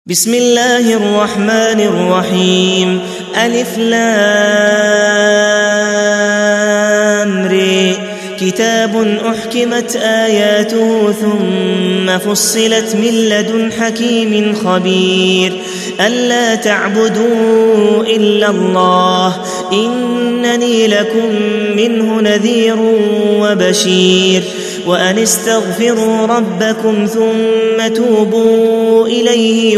بسم الله الرحمن الرحيم. ألف لام ر. كتاب أحكمت آياته ثم فصلت من لدن حكيم خبير. ألا تعبدوا إلا الله إنني لكم منه نذير وبشير. وأن استغفروا ربكم ثم توبوا إليه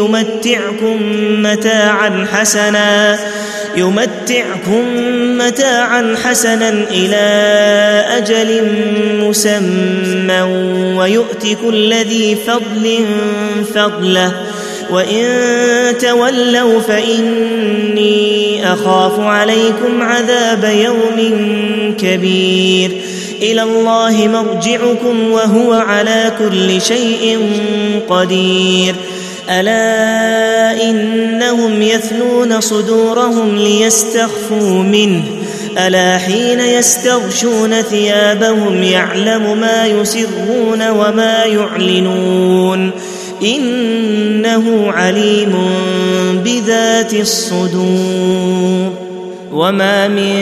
يمتعكم متاعا حسنا إلى أجل مسمى ويؤت كل ذي فضل فضله. وإن تولوا فإني أخاف عليكم عذاب يوم كبير. إلى الله مرجعكم وهو على كل شيء قدير. ألا إنهم يثنون صدورهم ليستخفوا منه ألا حين يستغشون ثيابهم يعلم ما يسرون وما يعلنون إنه عليم بذات الصدور. وما من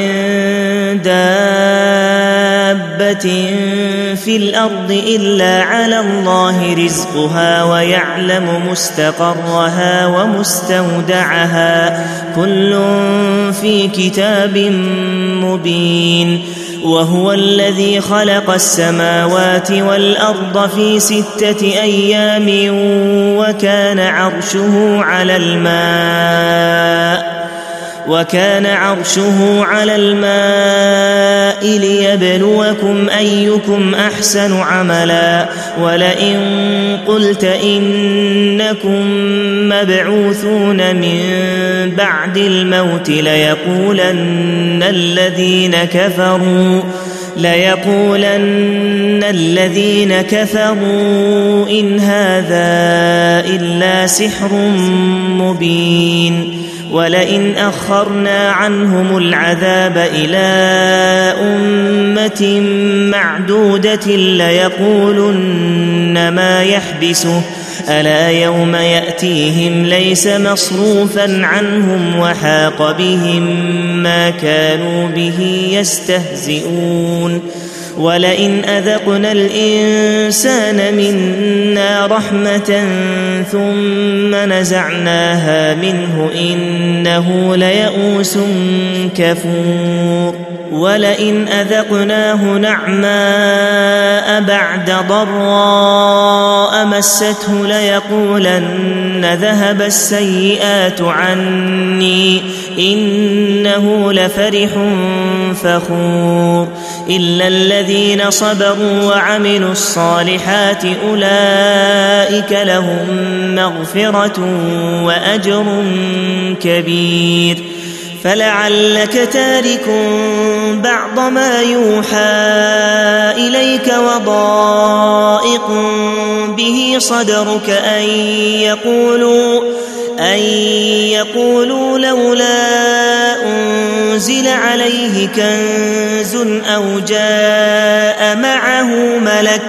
دابة في الأرض إلا على الله رزقها ويعلم مستقرها ومستودعها كل في كتاب مبين. وهو الذي خلق السماوات والأرض في 6 أيام وكان عرشه على الماء ليبلوكم أيكم أحسن عملا. ولئن قلت إنكم مبعوثون من بعد الموت ليقولن الذين كفروا إن هذا إلا سحر مبين. ولئن أخرنا عنهم العذاب إلى أمة معدودة ليقولن ما يحبسه ألا يوم يأتيهم ليس مصروفا عنهم وحاق بهم ما كانوا به يستهزئون. ولئن أذقنا الإنسان منا رحمة ثم نزعناها منه إنه ليئوس كفور. ولئن أذقناه نعماء بعد ضراء مسته ليقولن ذهب السيئات عني إنه لفرح فخور. إلا الذين صبروا وعملوا الصالحات أولئك لهم مغفرة وأجر كبير. فلعلك تارك بعض ما يوحى إليك وضائق به صدرك أن يقولوا لولا أنزل عليه كنز أو جاء معه ملك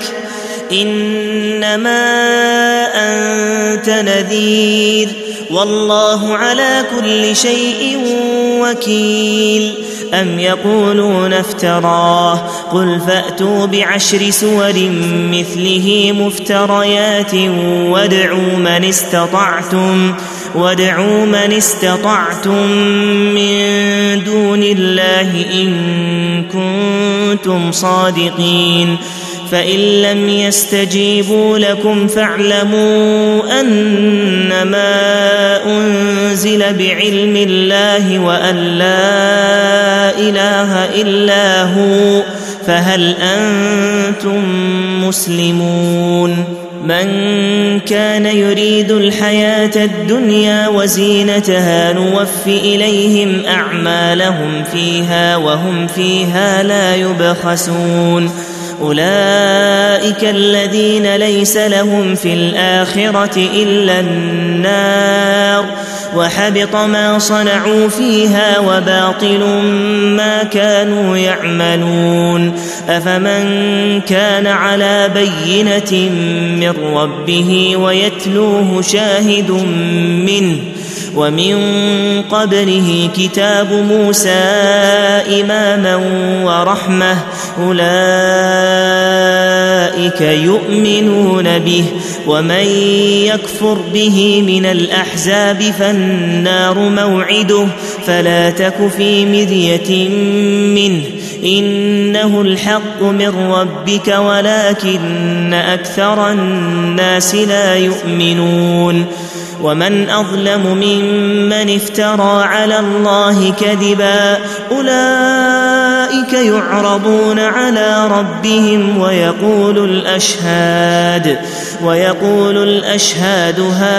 إنما أنت نذير والله على كل شيء وكيل. أم يقولون افتراه قل فأتوا ب10 سور مثله مفتريات وادعوا من استطعتم من دون الله إن كنتم صادقين. فإن لم يستجيبوا لكم فاعلموا أنما أنزل بعلم الله وأن لا إله إلا هو فهل أنتم مسلمون. من كان يريد الحياة الدنيا وزينتها نوف إليهم أعمالهم فيها وهم فيها لا يبخسون. أولئك الذين ليس لهم في الآخرة إلا النار وحبط ما صنعوا فيها وباطل ما كانوا يعملون. أفمن كان على بينة من ربه ويتلوه شاهد منه ومن قبله كتاب موسى إماما ورحمة أولئك يؤمنون به ومن يكفر به من الأحزاب فالنار موعده فلا تك في مرية منه إنه الحق من ربك ولكن أكثر الناس لا يؤمنون. ومن أظلم ممن افترى على الله كذبا أولئك يعرضون على ربهم ويقول الأشهاد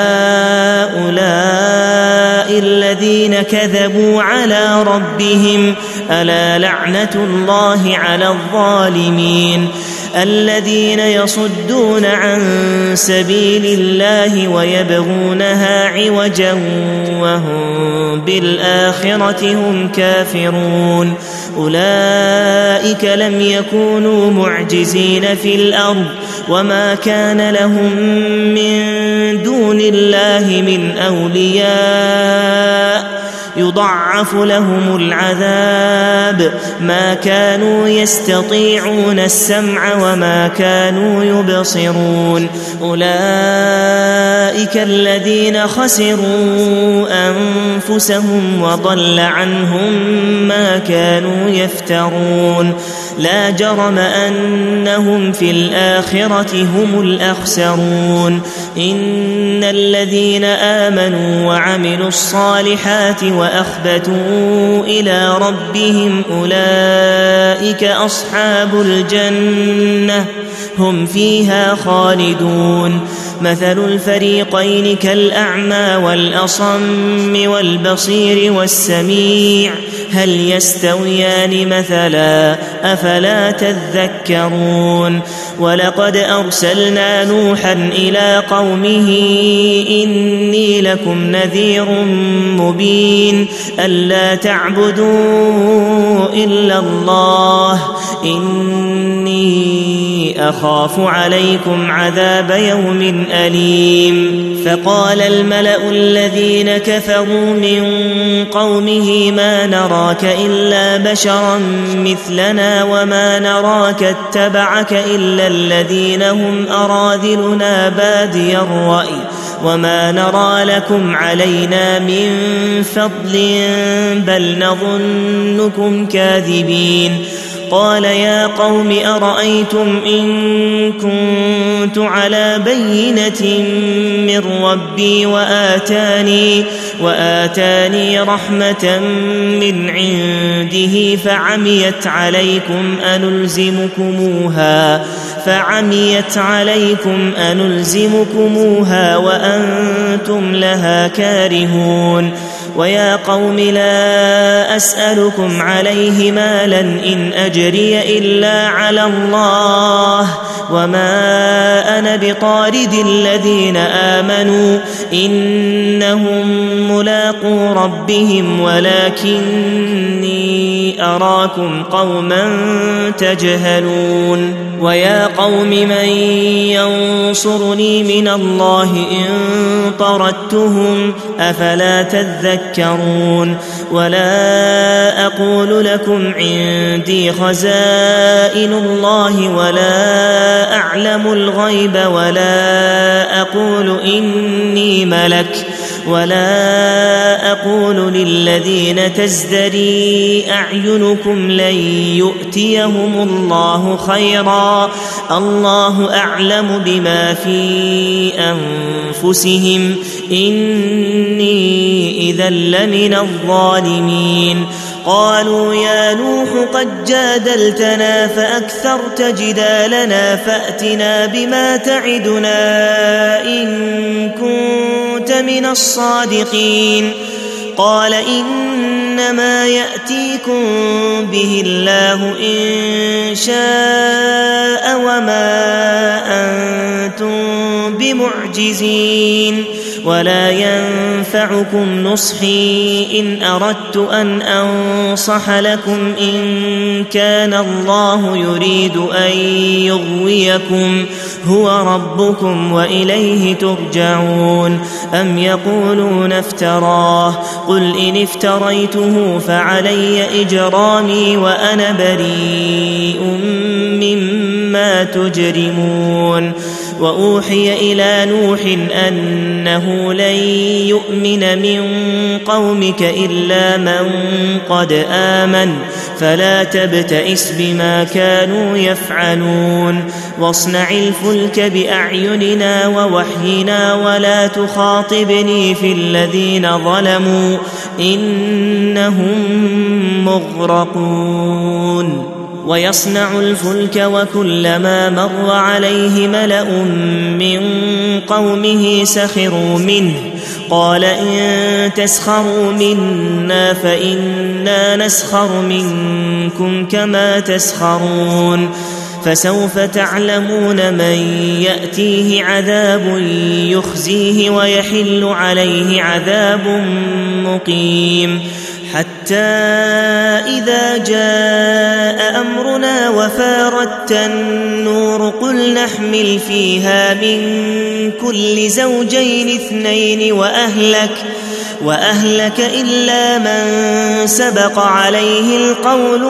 هؤلاء الذين كذبوا على ربهم ألا لعنة الله على الظالمين الذين يصدون عن سبيل الله ويبغونها عوجا وهم بالآخرة هم كافرون. أولئك لم يكونوا معجزين في الأرض وما كان لهم من دون الله من أولياء يضعف لهم العذاب ما كانوا يستطيعون السمع وما كانوا يبصرون. أولئك الذين خسروا أنفسهم وضل عنهم ما كانوا يفترون. لا جرم أنهم في الآخرة هم الأخسرون. إن الذين آمنوا وعملوا الصالحات وأخبتوا إلى ربهم أولئك أصحاب الجنة هم فيها خالدون. مثل الفريقين كالأعمى والأصم والبصير والسميع هل يستويان مثلا أفلا تذكرون. ولقد أرسلنا نوحا إلى قومه إني لكم نذير مبين ألا تعبدوا إلا الله إني أخاف عليكم عذاب يوم أليم. فقال الملأ الذين كفروا من قومه ما نراك إلا بشرا مثلنا وما نراك اتبعك إلا الذين هم أراذلنا بادي الرأي وما نرى لكم علينا من فضل بل نظنكم كاذبين. قال يا قوم أرأيتم إن كنت على بينة من ربي وآتاني رحمة من عنده فعميت عليكم أنلزمكموها وأنتم لها كارهون. ويا قوم لا أسألكم عليه مالا إن أجري إلا على الله وما أنا بطارد الذين آمنوا إنهم ملاقو ربهم ولكني أراكم قوما تجهلون. ويا قوم من ينصرني من الله إن طردتهم أفلا تذكرون. ولا أقول لكم عندي خزائن الله ولا أعلم الغيب ولا أقول إني ملك ولا أقول للذين تزدري أعينكم لن يؤتيهم الله خيرا الله أعلم بما في أنفسهم إني إذا لمن الظالمين. قالوا يا نوح قد جادلتنا فأكثرت جدالنا فأتنا بما تعدنا إن كنت من الصادقين. قال إنما يأتيكم به الله إن شاء وما أنتم بمعجزين ولا ينفعكم نصحي إن أردت أن أنصح لكم إن كان الله يريد أن يغويكم هو ربكم وإليه ترجعون. أم يقولون افتراه قل إن افتريته فعلي إجرامي وأنا بريء مما تجرمون. وأوحي إلى نوح أنه لن يؤمن من قومك إلا من قد آمن فلا تبتئس بما كانوا يفعلون. واصنع الفلك بأعيننا ووحينا ولا تخاطبني في الذين ظلموا إنهم مغرقون. ويصنع الفلك وكلما مر عليه ملأ من قومه سخروا منه قال إن تسخروا منا فإنا نسخر منكم كما تسخرون. فسوف تعلمون من يأتيه عذاب يخزيه ويحل عليه عذاب مقيم. حتى إذا جاء أمرنا وفارت النور قل نحمل فيها من كل زوجين اثنين وأهلك إلا من سبق عليه القول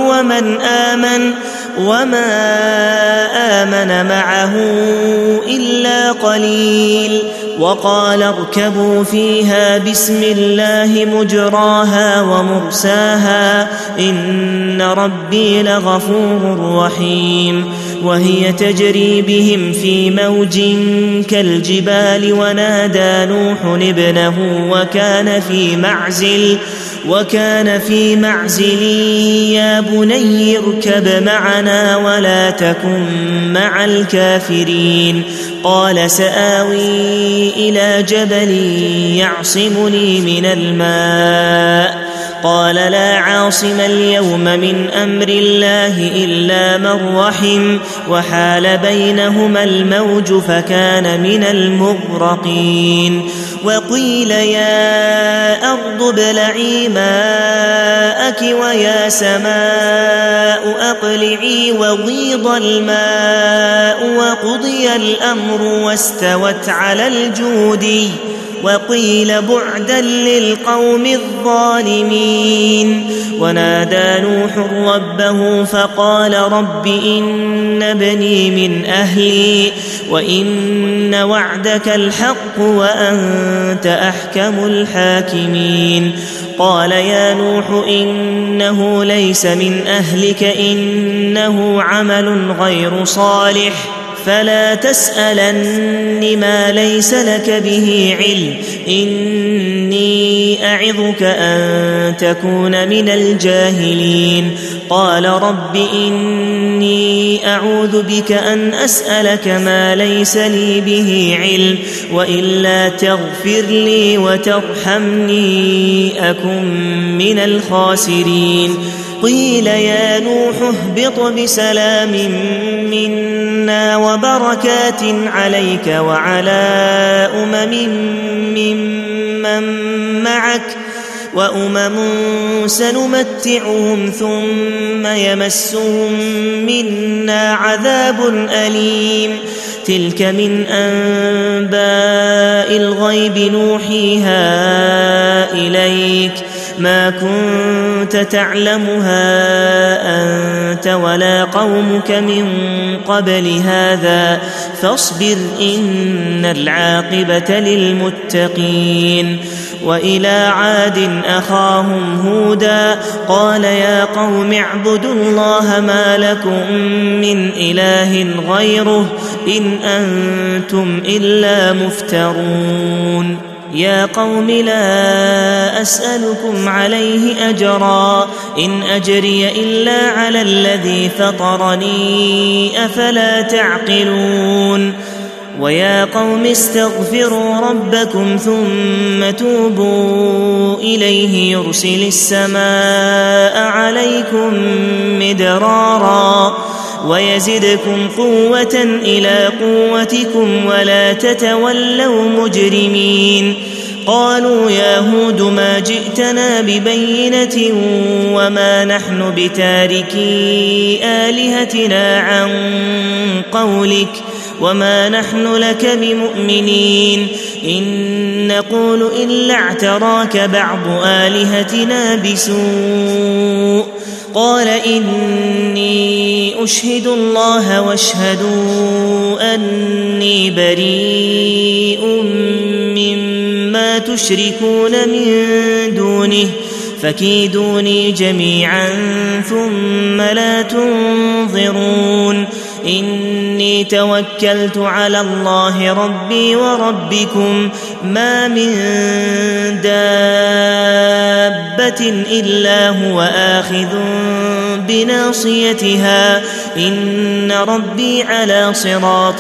وما آمن معه إلا قليل. وقال اركبوا فيها بسم الله مجراها ومرساها إن ربي لغفور رحيم. وهي تجري بهم في موج كالجبال ونادى نوح ابنه وكان في معزل يا بني اركب معنا ولا تكن مع الكافرين. قال سآوي إلى جبل يعصمني من الماء قال لا عاصم اليوم من أمر الله إلا من رحم وحال بينهما الموج فكان من المغرقين. وقيل يا أرض ابلعي ماءك ويا سماء أقلعي وغيض الماء وقضي الأمر واستوت على الجودي وقيل بعدا للقوم الظالمين. ونادى نوح ربه فقال رب إن ابني من أهلي وإن وعدك الحق وأنت أحكم الحاكمين. قال يا نوح إنه ليس من أهلك إنه عمل غير صالح فلا تسألن ما ليس لك به علم إني أعظك أن تكون من الجاهلين. قال رب إني أعوذ بك أن أسألك ما ليس لي به علم وإلا تغفر لي وترحمني أكن من الخاسرين. قيل يا نوح اهبط بسلام منا وبركات عليك وعلى ممن معك وأمم سنمتعهم ثم يمسهم منا عذاب أليم. تلك من أنباء الغيب نوحيها إليك ما كنت تعلمها أنت ولا قومك من قبل هذا فاصبر إن العاقبة للمتقين. وإلى عاد أخاهم هودا قال يا قوم اعبدوا الله ما لكم من إله غيره إن أنتم إلا مفترون. يا قوم لا أسألكم عليه أجرا إن أجري إلا على الذي فطرني أفلا تعقلون. ويا قوم استغفروا ربكم ثم توبوا إليه يرسل السماء عليكم مدرارا ويزدكم قوة إلى قوتكم ولا تتولوا مجرمين قالوا يا هود ما جئتنا ببينة وما نحن بتاركي آلهتنا عن قولك وما نحن لك بمؤمنين إن نقول إلا اعتراك بعض آلهتنا بسوء قال إني أشهد الله واشهدوا أني بريء مما تشركون من دونه فكيدوني جميعا ثم لا تنظرون إني توكلت على الله ربي وربكم ما من دابة إلا هو آخذ بناصيتها إن ربي على صراط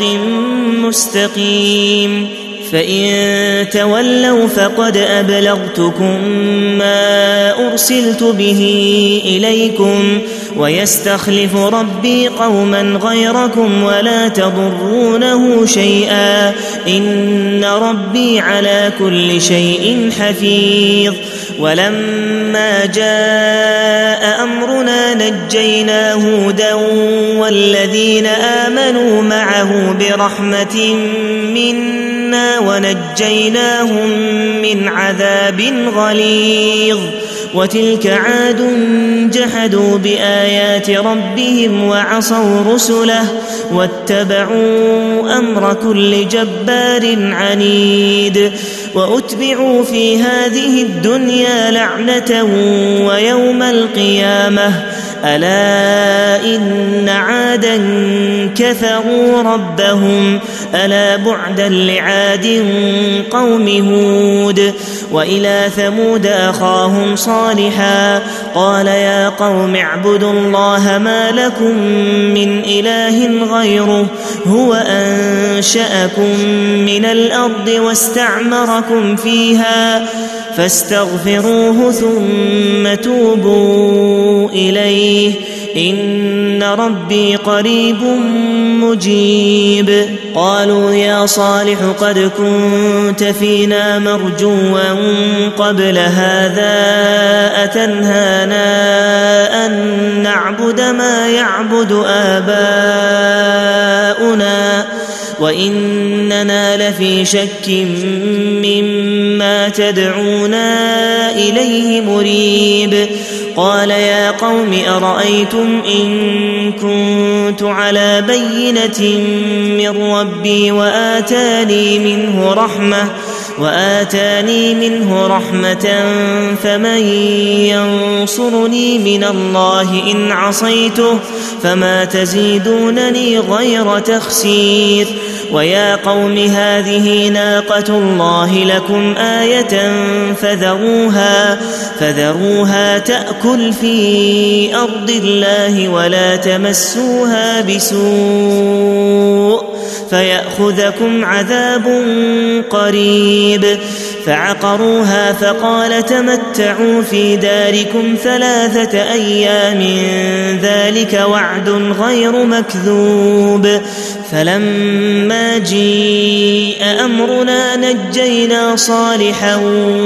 مستقيم فإن تولوا فقد أبلغتكم ما أرسلت به إليكم ويستخلف ربي قوما غيركم ولا تضرونه شيئا إن ربي على كل شيء حفيظ ولما جاء أمرنا نجينا هودا والذين آمنوا معه برحمة منا ونجيناهم من عذاب غليظ وتلك عاد جحدوا بآيات ربهم وعصوا رسله واتبعوا أمر كل جبار عنيد وأتبعوا في هذه الدنيا لعنة ويوم القيامة ألا إن عادا كفروا ربهم ألا بعدا لعاد قوم هود وإلى ثمود أخاهم صالحا قال يا قوم اعبدوا الله ما لكم من إله غيره هو أنشأكم من الأرض واستعمركم فيها فاستغفروه ثم توبوا إليه إن ربي قريب مجيب قالوا يا صالح قد كنت فينا مرجوا قبل هذا أتنهانا أن نعبد ما يعبد آباؤنا وإننا لفي شك مما تدعونا إليه مريب قال يا قوم أرأيتم إن كنت على بينة من ربي وآتاني منه رحمة فمن ينصرني من الله إن عصيته فما تزيدونني غير تخسير ويا قوم هذه ناقة الله لكم آية فذروها تأكل في أرض الله ولا تمسوها بسوء فيأخذكم عذاب قريب فعقروها فقال تمتعوا في داركم 3 أيام ذلك وعد غير مكذوب فلما جيء أمرنا نجينا صالحا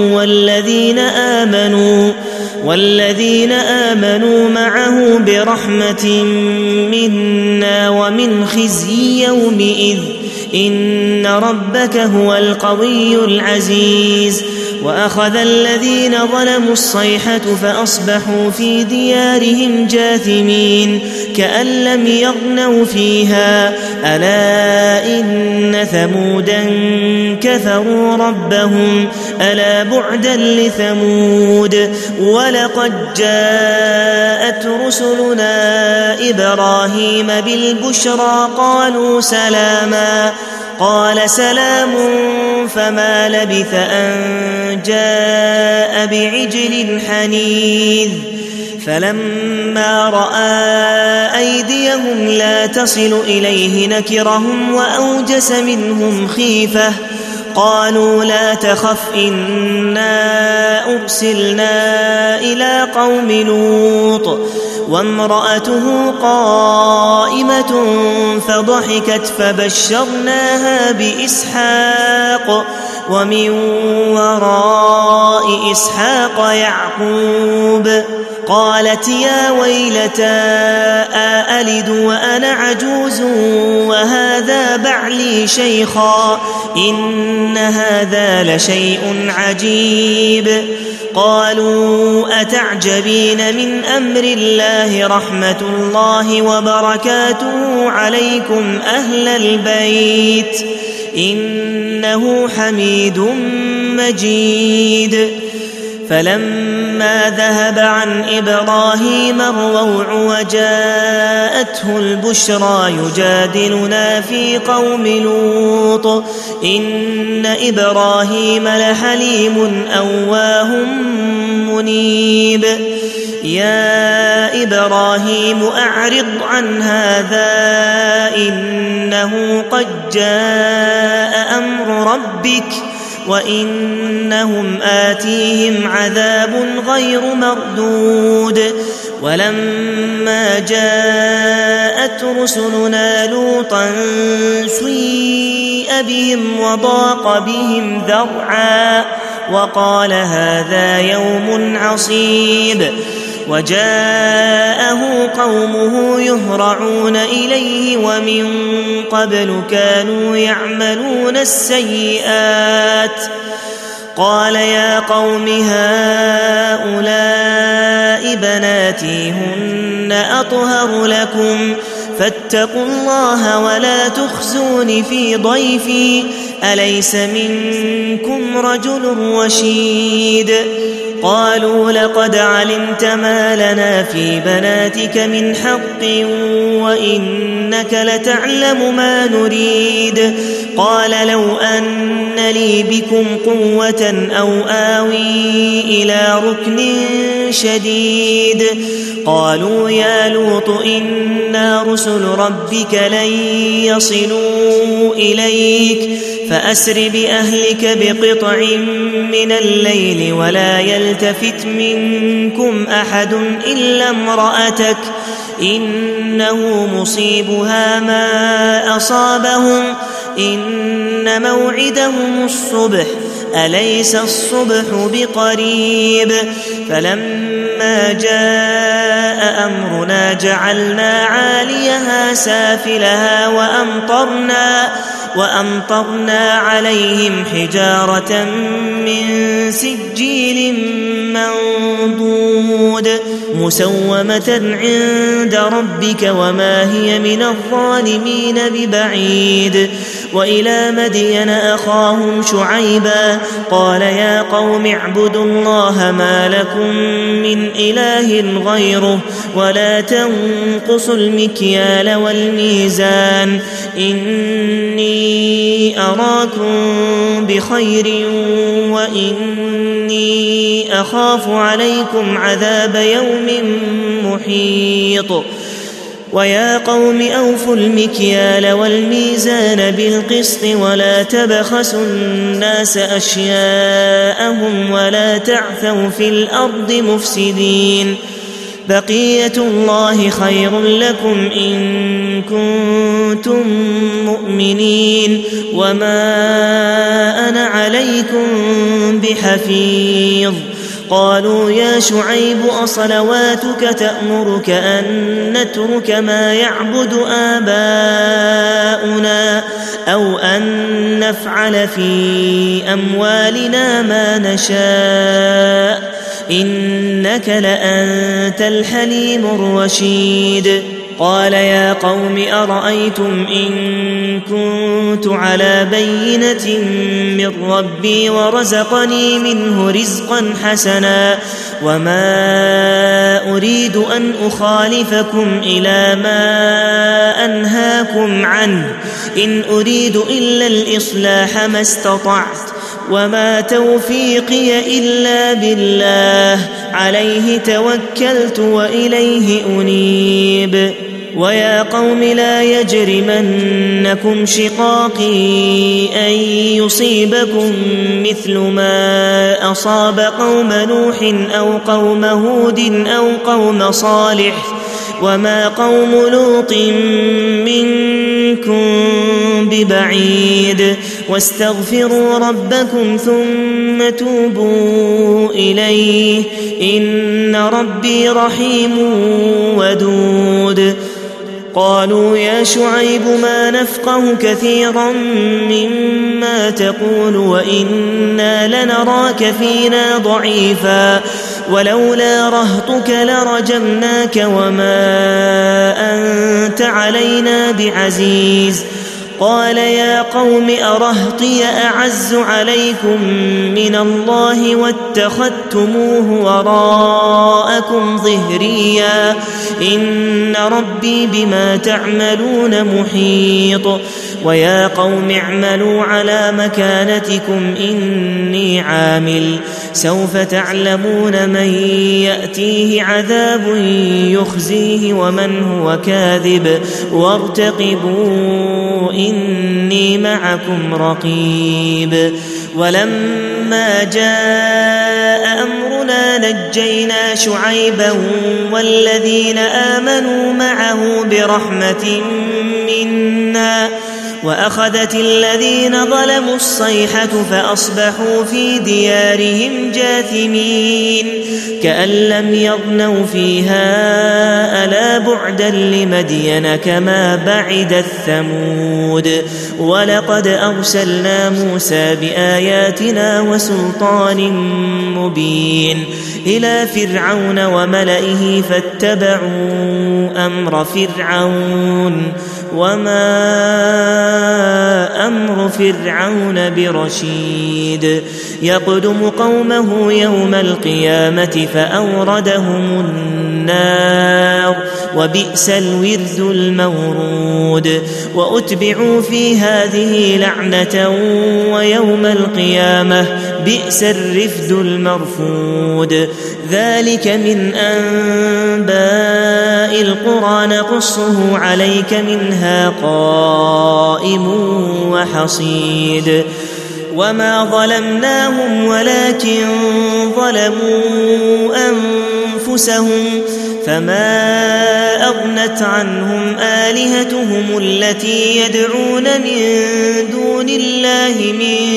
والذين آمنوا معه برحمة منا ومن خزي يومئذ إن ربك هو القوي العزيز وأخذ الذين ظلموا الصيحة فأصبحوا في ديارهم جاثمين كأن لم يغنوا فيها ألا إن ثمودا كفروا ربهم ألا بعدا لثمود ولقد جاءت رسلنا إبراهيم بالبشرى قالوا سلاما قال سلام فما لبث أن جاء بعجل حنيذ فلما رأى أيديهم لا تصل إليه نكرهم وأوجس منهم خيفة قالوا لا تخف إنا أرسلنا إلى قوم لوط وامرأته قائمة فضحكت فبشرناها بإسحاق ومن وراء إسحاق يعقوب قالت يا ويلتى أألد وأنا عجوز وهذا بعلي شيخا إن هذا لشيء عجيب قالوا أتعجبين من أمر الله رحمة الله وبركاته عليكم أهل البيت إنه حميد مجيد فلما ذهب عن إبراهيم الروع وجاءته البشرى يجادلنا في قوم لوط إن إبراهيم لحليم أواه منيب يا إبراهيم أعرض عن هذا إنه قد جاء أمر ربك وإنهم آتيهم عذاب غير مردود ولما جاءت رسلنا لوطا سيء بهم وضاق بهم ذرعا وقال هذا يوم عصيب وجاءه قومه يهرعون إليه ومن قبل كانوا يعملون السيئات قال يا قوم هؤلاء بناتي هن أطهر لكم فاتقوا الله ولا تخزون في ضيفي أليس منكم رجل رشيد قالوا لقد علمت ما لنا في بناتك من حق وإنك لتعلم ما نريد قال لو أن لي بكم قوة أو آوي إلى ركن شديد قالوا يا لوط إنا رسل ربك لن يصلوا إليك فأسر بأهلك بقطع من الليل ولا يلتفت منكم أحد إلا امرأتك إنه مصيبها ما أصابهم إن موعدهم الصبح أليس الصبح بقريب فلما جاء أمرنا جعلنا عاليها سافلها وأمطرنا عليهم حجارة من سجيل منضود مسومة عند ربك وما هي من الظالمين ببعيد وإلى مدين أخاهم شعيبا قال يا قوم اعبدوا الله ما لكم من إله غيره ولا تنقصوا المكيال والميزان إني أراكم بخير وإني أخاف عليكم عذاب يوم محيط ويا قوم أوفوا المكيال والميزان بالقسط ولا تبخسوا الناس أشياءهم ولا تعثوا في الأرض مفسدين بقية الله خير لكم إن كنتم مؤمنين وما أنا عليكم بحفيظ قالوا يا شعيب أصلواتك تأمرك أن نترك ما يعبد آباؤنا أو أن نفعل في أموالنا ما نشاء إنك لأنت الحليم الرشيد قال يا قوم أرأيتم إن كنت على بينة من ربي ورزقني منه رزقا حسنا وما أريد أن أخالفكم إلى ما أنهاكم عنه إن أريد إلا الإصلاح ما استطعت وما توفيقي إلا بالله عليه توكلت وإليه أنيب ويا قوم لا يجرمنكم شقاقي أن يصيبكم مثل ما أصاب قوم نوح أو قوم هود أو قوم صالح وما قوم لوط منكم ببعيد واستغفروا ربكم ثم توبوا إليه إن ربي رحيم ودود. قالوا يا شعيب ما نفقه كثيرا مما تقول وإنا لنراك فينا ضعيفا ولولا رهطك لرجمناك وما أنت علينا بعزيز. قال يا قوم أرهطي أعز عليكم من الله واتخذتموه وراءكم ظهريا إن ربي بما تعملون محيط. ويا قوم اعملوا على مكانتكم إني عامل سوف تعلمون من يأتيه عذاب يخزيه ومن هو كاذب وارتقبوا إني معكم رقيب. ولما جاء أمرنا نجينا شعيبا والذين آمنوا معه برحمة منا وأخذت الذين ظلموا الصيحة فأصبحوا في ديارهم جاثمين كأن لم يغنوا فيها ألا بعدا لمدين كما بعدت ثمود. ولقد أرسلنا موسى بآياتنا وسلطان مبين إلى فرعون وملئه فاتبعوا أمر فرعون وما أمر فرعون برشيد. يقدم قومه يوم القيامة فأوردهم النار وبئس الورد المورود. وأتبعوا في هذه لعنة ويوم القيامة بئس الرفد المرفود. ذلك من أنباء القرى نقصه عليك منها قائم وحصيد. وما ظلمناهم ولكن ظلموا أنفسهم فما أغنت عنهم آلهتهم التي يدعون من دون الله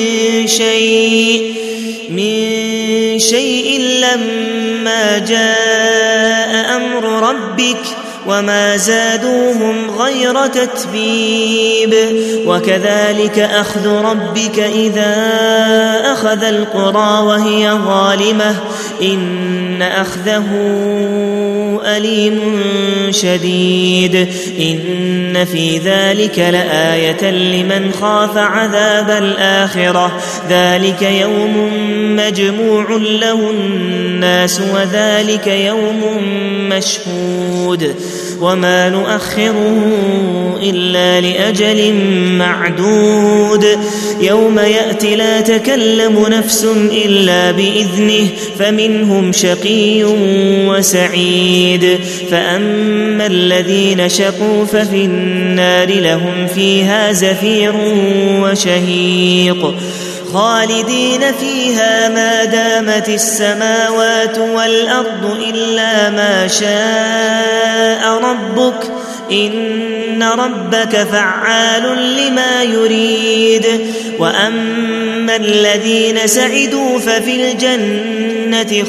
من شيء لما جاء أمر ربك وما زادوهم غير تتبيب. وكذلك أخذ ربك إذا أخذ القرى وهي ظالمة إن أخذه أليم شديد. إن في ذلك لآية لمن خاف عذاب الآخرة ذلك يوم مجموع له الناس وذلك يوم مشهود وما نؤخره إلا لأجل معدود. يوم يأتي لا تكلم نفس إلا بإذنه فمنهم شقي وسعيد. فأما الذين شقوا ففي النار لهم فيها زفير وشهيق خالدين فيها ما دامت السماوات والأرض إلا ما شاء ربك إن ربك فعال لما يريد. وأما الذين سعدوا ففي الجنة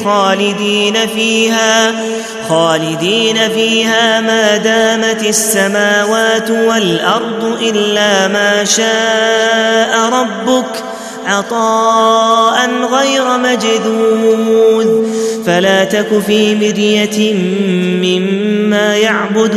خالدين فيها ما دامت السماوات والأرض إلا ما شاء ربك عطاء غير مجذوذ. فلا تك في مرية مما يعبد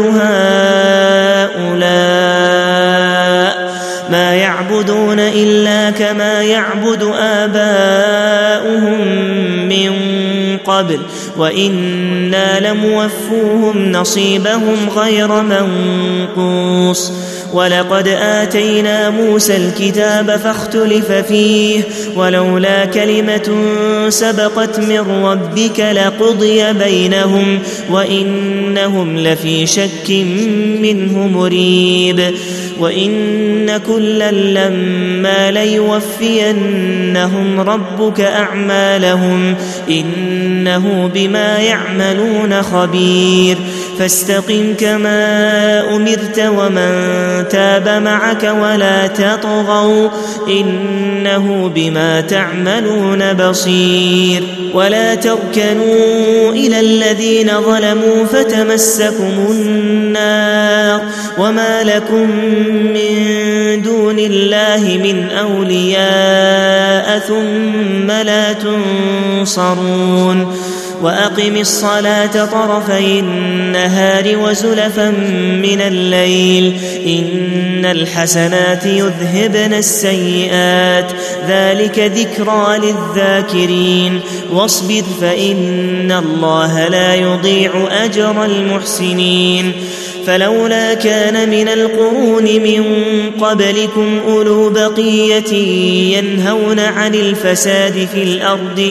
هؤلاء ما يعبدون إلا كما يعبد آباؤهم من قبل وإنا لموفوهم نصيبهم غير منقوص. ولقد آتينا موسى الكتاب فاختلف فيه ولولا كلمة سبقت من ربك لقضي بينهم وإنهم لفي شك منه مريب. وإن كلا لما ليوفينهم ربك أعمالهم إنه بما يعملون خبير. فاستقم كما أمرت ومن تاب معك ولا تطغوا إنه بما تعملون بصير. ولا تركنوا إلى الذين ظلموا فتمسكم النار وما لكم من دون الله من أولياء ثم لا تنصرون. وأقم الصلاة طرفي النهار وزلفا من الليل إن الحسنات يذهبن السيئات ذلك ذكرى للذاكرين. واصبر فإن الله لا يضيع أجر المحسنين. فلولا كان من القرون من قبلكم أولو بقية ينهون عن الفساد في الأرض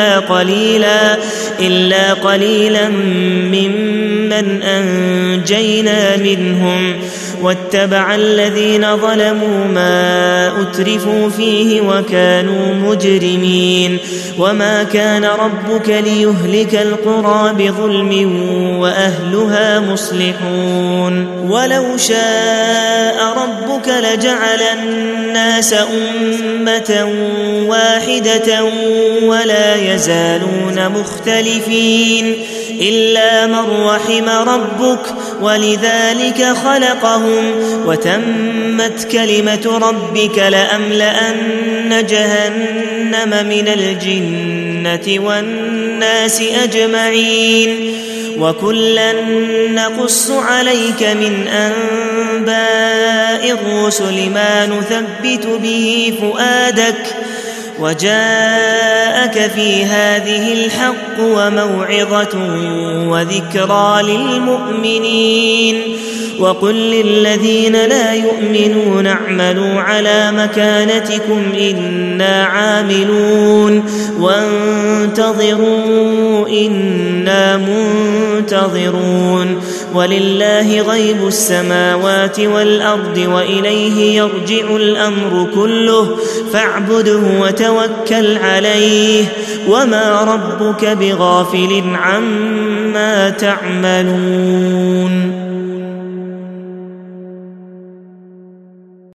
إلا قليلا ممن أنجينا منهم واتبع الذين ظلموا ما أترفوا فيه وكانوا مجرمين. وما كان ربك ليهلك القرى بظلم وأهلها مصلحون. ولو شاء ربك لجعل الناس أمة واحدة ولا يزالون مختلفين إلا من رحم ربك ولذلك خلقهم وتمت كلمة ربك لأملأن جهنم من الجنة والناس أجمعين. وكلا نقص عليك من أنباء الرسل ما نثبت به فؤادك وجاءك في هذه الحق وموعظة وذكرى للمؤمنين. وقل للذين لا يؤمنون اعملوا على مكانتكم إنا عاملون وانتظروا إنا منتظرون. ولله غيب السماوات والأرض وإليه يرجع الأمر كله فاعبده وتوكل عليه وما ربك بغافل عما تعملون.